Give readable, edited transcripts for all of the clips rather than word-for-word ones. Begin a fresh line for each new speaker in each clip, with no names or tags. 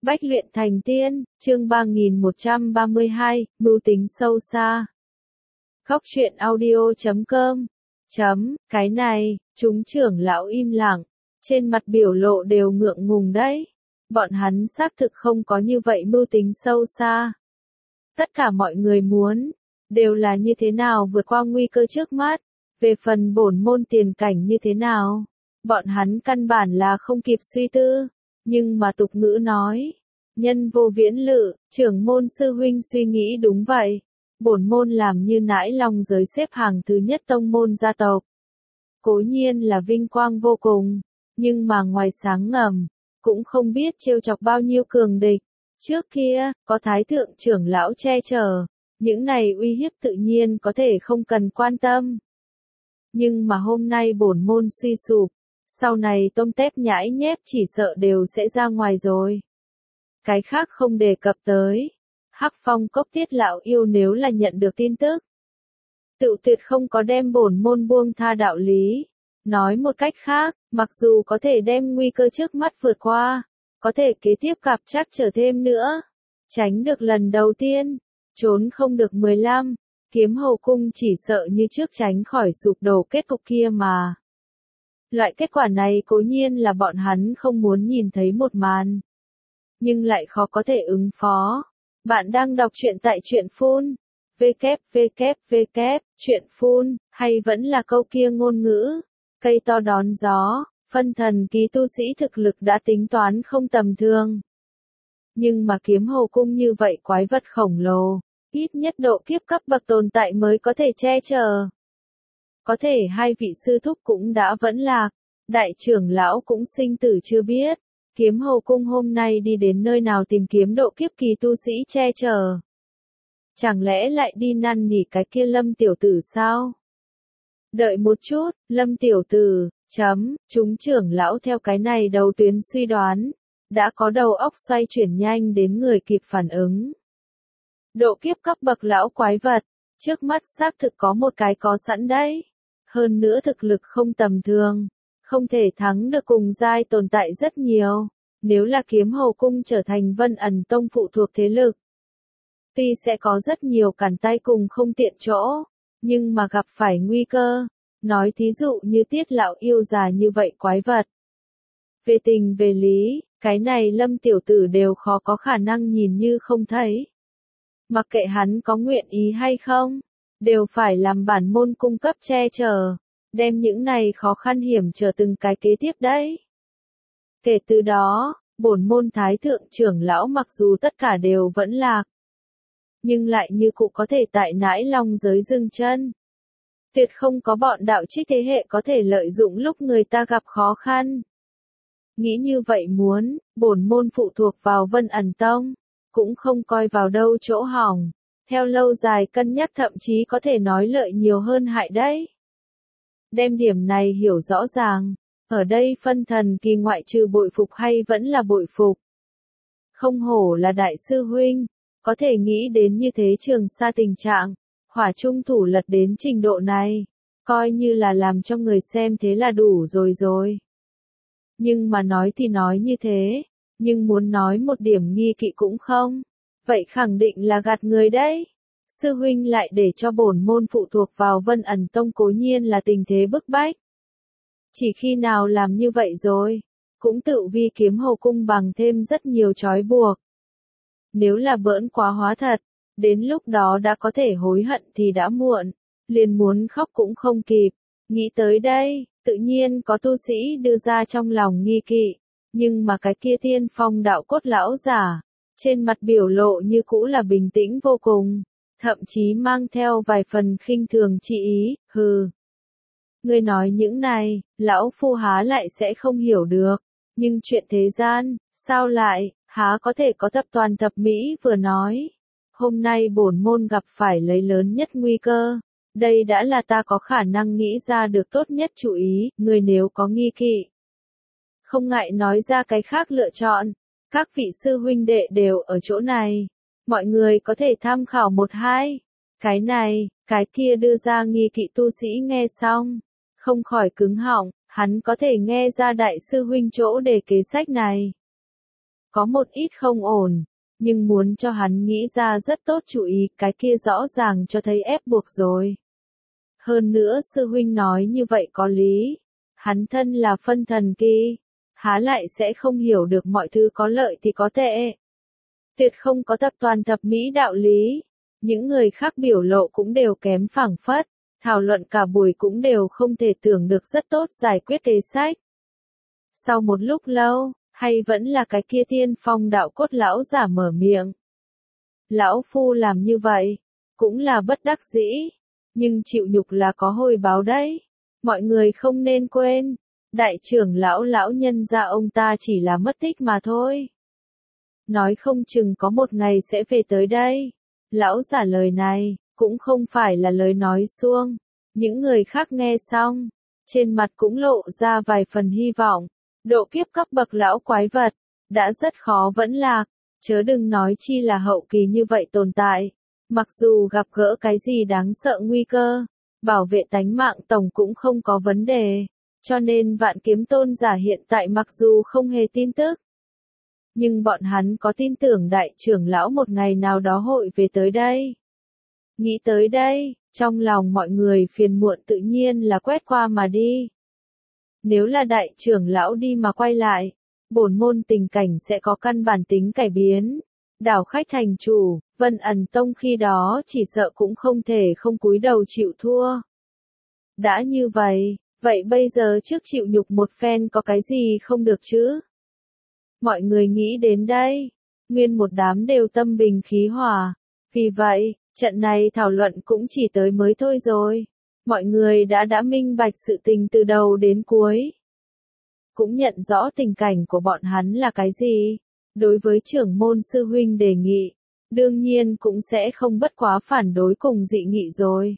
Bách luyện thành tiên, chương 3132, mưu tính sâu xa. Góc truyện audio.com. Cái này, chúng trưởng lão im lặng, trên mặt biểu lộ đều ngượng ngùng đấy. Bọn hắn xác thực không có như vậy mưu tính sâu xa. Tất cả mọi người muốn, đều là như thế nào vượt qua nguy cơ trước mắt, về phần bổn môn tiền cảnh như thế nào. Bọn hắn căn bản là không kịp suy tư, nhưng mà tục ngữ nói. Nhân vô viễn lự, trưởng môn sư huynh suy nghĩ đúng vậy. Bổn môn làm như nãi long giới xếp hàng thứ nhất tông môn gia tộc. Cố nhiên là vinh quang vô cùng, nhưng mà ngoài sáng ngầm, cũng không biết trêu chọc bao nhiêu cường địch. Trước kia, có thái thượng trưởng lão che chở, những này uy hiếp tự nhiên có thể không cần quan tâm. Nhưng mà hôm nay bổn môn suy sụp, sau này tôm tép nhãi nhép chỉ sợ đều sẽ ra ngoài rồi. Cái khác không đề cập tới. Hắc Phong Cốc Tiết lão yêu nếu là nhận được tin tức, tự tuyệt không có đem bổn môn buông tha đạo lý. Nói một cách khác, mặc dù có thể đem nguy cơ trước mắt vượt qua, có thể kế tiếp gặp chắc trở thêm nữa. Tránh được lần đầu tiên, trốn không được 15, Kiếm Hầu Cung chỉ sợ như trước tránh khỏi sụp đổ kết cục kia mà. Loại kết quả này cố nhiên là bọn hắn không muốn nhìn thấy một màn, nhưng lại khó có thể ứng phó. Bạn đang đọc truyện tại truyện phun, truyện phun, hay vẫn là câu kia ngôn ngữ, cây to đón gió, phân thần ký tu sĩ thực lực đã tính toán không tầm thường. Nhưng mà Kiếm Hầu Cung như vậy quái vật khổng lồ, ít nhất độ kiếp cấp bậc tồn tại mới có thể che chở. Có thể hai vị sư thúc cũng đã vẫn lạc, đại trưởng lão cũng sinh tử chưa biết. Kiếm Hầu Cung hôm nay đi đến nơi nào tìm kiếm độ kiếp kỳ tu sĩ che chở. Chẳng lẽ lại đi năn nỉ cái kia Lâm tiểu tử sao? Đợi một chút, Lâm tiểu tử, chúng trưởng lão theo cái này đầu tuyến suy đoán, đã có đầu óc xoay chuyển nhanh đến người kịp phản ứng. Độ kiếp cấp bậc lão quái vật, trước mắt xác thực có một cái có sẵn đấy. Hơn nữa thực lực không tầm thường. Không thể thắng được cùng giai tồn tại rất nhiều, nếu là Kiếm Hầu Cung trở thành Vân Ẩn Tông phụ thuộc thế lực. Tuy sẽ có rất nhiều cản tay cùng không tiện chỗ, nhưng mà gặp phải nguy cơ, nói thí dụ như Tiết lão yêu già như vậy quái vật. Về tình về lý, cái này Lâm tiểu tử đều khó có khả năng nhìn như không thấy. Mặc kệ hắn có nguyện ý hay không, đều phải làm bản môn cung cấp che chở. Đem những này khó khăn hiểm trở từng cái kế tiếp đấy. Kể từ đó, bổn môn thái thượng trưởng lão mặc dù tất cả đều vẫn lạc, nhưng lại như cụ có thể tại nãi long giới dừng chân. Tuyệt không có bọn đạo trích thế hệ có thể lợi dụng lúc người ta gặp khó khăn. Nghĩ như vậy muốn, bổn môn phụ thuộc vào Vân Ẩn Tông, cũng không coi vào đâu chỗ hỏng. Theo lâu dài cân nhắc thậm chí có thể nói lợi nhiều hơn hại đấy. Đem điểm này hiểu rõ ràng, ở đây phân thần kỳ ngoại trừ bội phục hay vẫn là bội phục. Không hổ là đại sư huynh, có thể nghĩ đến như thế Trường Sa tình trạng, hỏa trung thủ lật đến trình độ này, coi như là làm cho người xem thế là đủ rồi. Nhưng mà nói thì nói như thế, nhưng muốn nói một điểm nghi kỵ cũng không, vậy khẳng định là gạt người đấy. Sư huynh lại để cho bổn môn phụ thuộc vào Vân Ẩn Tông cố nhiên là tình thế bức bách. Chỉ khi nào làm như vậy rồi, cũng tự vi Kiếm Hầu Cung bằng thêm rất nhiều trói buộc. Nếu là bỡn quá hóa thật, đến lúc đó đã có thể hối hận thì đã muộn, liền muốn khóc cũng không kịp. Nghĩ tới đây, tự nhiên có tu sĩ đưa ra trong lòng nghi kỵ, nhưng mà cái kia Tiên Phong đạo cốt lão giả, trên mặt biểu lộ như cũ là bình tĩnh vô cùng. Thậm chí mang theo vài phần khinh thường chi ý, hừ. Ngươi nói những này, lão phu há lại sẽ không hiểu được, nhưng chuyện thế gian, sao lại, há có thể có tập toàn thập mỹ vừa nói. Hôm nay bổn môn gặp phải lấy lớn nhất nguy cơ, đây đã là ta có khả năng nghĩ ra được tốt nhất chủ ý, ngươi nếu có nghi kỵ. Không ngại nói ra cái khác lựa chọn, các vị sư huynh đệ đều ở chỗ này. Mọi người có thể tham khảo một hai. Cái này, cái kia đưa ra nghi kỵ tu sĩ nghe xong. Không khỏi cứng họng, hắn có thể nghe ra đại sư huynh chỗ để kế sách này. có một ít không ổn, nhưng muốn cho hắn nghĩ ra rất tốt chủ ý, cái kia rõ ràng cho thấy ép buộc rồi. Hơn nữa sư huynh nói như vậy có lý, hắn thân là phân thần kỳ, há lại sẽ không hiểu được mọi thứ có lợi thì có tệ. Tuyệt không có tập toàn thập mỹ đạo lý, những người khác biểu lộ cũng đều kém phảng phất, thảo luận cả buổi cũng đều không thể tưởng được rất tốt giải quyết kế sách. Sau một lúc lâu, hay vẫn là cái kia tiên phong đạo cốt lão giả mở miệng. Lão phu làm như vậy, cũng là bất đắc dĩ, nhưng chịu nhục là có hồi báo đấy. Mọi người không nên quên, đại trưởng lão nhân gia ông ta chỉ là mất tích mà thôi. Nói không chừng có một ngày sẽ về tới đây. Lão giả lời này, cũng không phải là lời nói suông. Những người khác nghe xong, trên mặt cũng lộ ra vài phần hy vọng. Độ kiếp cấp bậc lão quái vật, đã rất khó vẫn lạc, chớ đừng nói chi là hậu kỳ như vậy tồn tại. Mặc dù gặp gỡ cái gì đáng sợ nguy cơ, bảo vệ tánh mạng tổng cũng không có vấn đề. Cho nên vạn kiếm tôn giả hiện tại mặc dù không hề tin tức, nhưng bọn hắn có tin tưởng đại trưởng lão một ngày nào đó hội về tới đây. Nghĩ tới đây, trong lòng mọi người phiền muộn tự nhiên là quét qua mà đi. Nếu là đại trưởng lão đi mà quay lại, bổn môn tình cảnh sẽ có căn bản tính cải biến. Đảo khách thành chủ, Vân Ẩn Tông khi đó chỉ sợ cũng không thể không cúi đầu chịu thua. Đã như vậy, vậy bây giờ trước chịu nhục một phen có cái gì không được chứ? Mọi người nghĩ đến đây, nguyên một đám đều tâm bình khí hòa. Vì vậy, trận này thảo luận cũng chỉ tới mới thôi rồi. Mọi người đã minh bạch sự tình từ đầu đến cuối. Cũng nhận rõ tình cảnh của bọn hắn là cái gì. Đối với trưởng môn sư huynh đề nghị, đương nhiên cũng sẽ không bất quá phản đối cùng dị nghị rồi.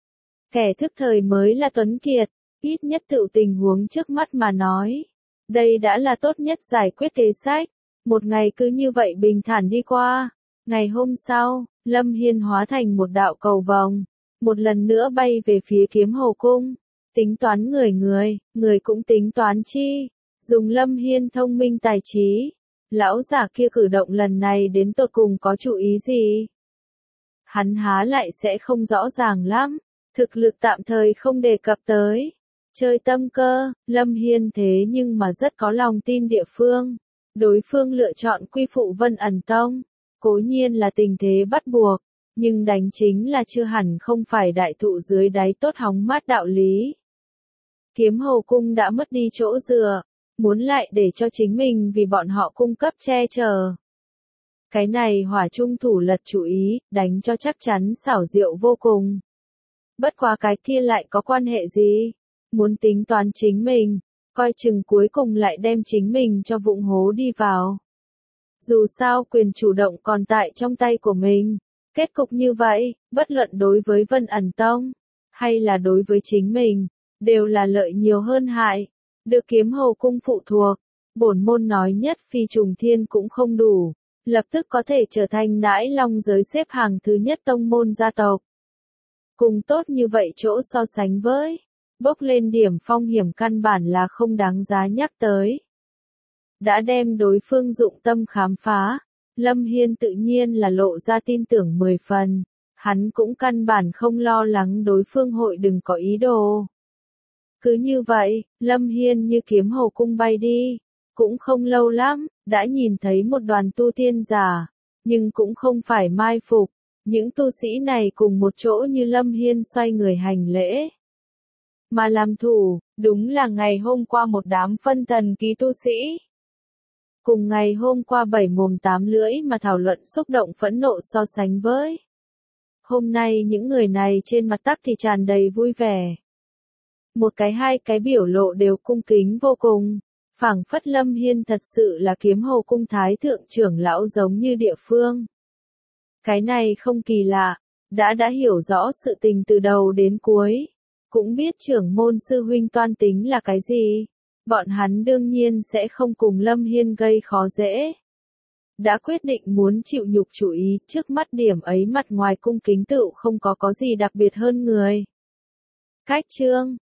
Kẻ thức thời mới là tuấn kiệt, ít nhất tự tình huống trước mắt mà nói. Đây đã là tốt nhất giải quyết kế sách. Một ngày cứ như vậy bình thản đi qua. Ngày hôm sau, Lâm Hiên hóa thành một đạo cầu vồng, một lần nữa bay về phía Kiếm Hồ Cung. Tính toán người cũng tính toán chi. Dùng Lâm Hiên thông minh tài trí. Lão giả kia cử động lần này đến tột cùng có chủ ý gì? Hắn há lại sẽ không rõ ràng lắm. Thực lực tạm thời không đề cập tới. Chơi tâm cơ, Lâm Hiên thế nhưng mà rất có lòng tin địa phương. Đối phương lựa chọn quy phụ Vân Ẩn Tông. Cố nhiên là tình thế bắt buộc, nhưng đánh chính là chưa hẳn không phải đại thụ dưới đáy tốt hóng mát đạo lý. Kiếm Hồ Cung đã mất đi chỗ dựa, muốn lại để cho chính mình vì bọn họ cung cấp che chở. Cái này Hỏa Trung thủ lật chủ ý, đánh cho chắc chắn xảo diệu vô cùng. Bất quá cái kia lại có quan hệ gì? Muốn tính toán chính mình, coi chừng cuối cùng lại đem chính mình cho vụng hố đi vào. Dù sao quyền chủ động còn tại trong tay của mình. Kết cục như vậy, bất luận đối với Vân Ẩn Tông, hay là đối với chính mình, đều là lợi nhiều hơn hại. Được Kiếm Hồ Cung phụ thuộc, bổn môn nói nhất phi trùng thiên cũng không đủ, lập tức có thể trở thành Nãi Long giới xếp hàng thứ nhất tông môn gia tộc. Cùng tốt như vậy chỗ so sánh với, bốc lên điểm phong hiểm căn bản là không đáng giá nhắc tới. Đã đem đối phương dụng tâm khám phá, Lâm Hiên tự nhiên là lộ ra tin tưởng 10 phần, hắn cũng căn bản không lo lắng đối phương hội đừng có ý đồ. Cứ như vậy, Lâm Hiên như Kiếm Hồ Cung bay đi, cũng không lâu lắm, đã nhìn thấy một đoàn tu tiên giả, nhưng cũng không phải mai phục, những tu sĩ này cùng một chỗ như Lâm Hiên xoay người hành lễ. Mà làm thủ, đúng là ngày hôm qua một đám phân thần ký tu sĩ. Cùng ngày hôm qua 7 mồm 8 lưỡi mà thảo luận xúc động phẫn nộ so sánh với. Hôm nay những người này trên mặt tắc thì tràn đầy vui vẻ. Một cái hai cái biểu lộ đều cung kính vô cùng. Phảng phất Lâm Hiên thật sự là Kiếm Hồ Cung thái thượng trưởng lão giống như địa phương. Cái này không kỳ lạ, đã hiểu rõ sự tình từ đầu đến cuối. Cũng biết trưởng môn sư huynh toan tính là cái gì. Bọn hắn đương nhiên sẽ không cùng Lâm Hiên gây khó dễ. Đã quyết định muốn chịu nhục chủ ý, trước mắt điểm ấy mặt ngoài cung kính tựu không có gì đặc biệt hơn người. Cách chương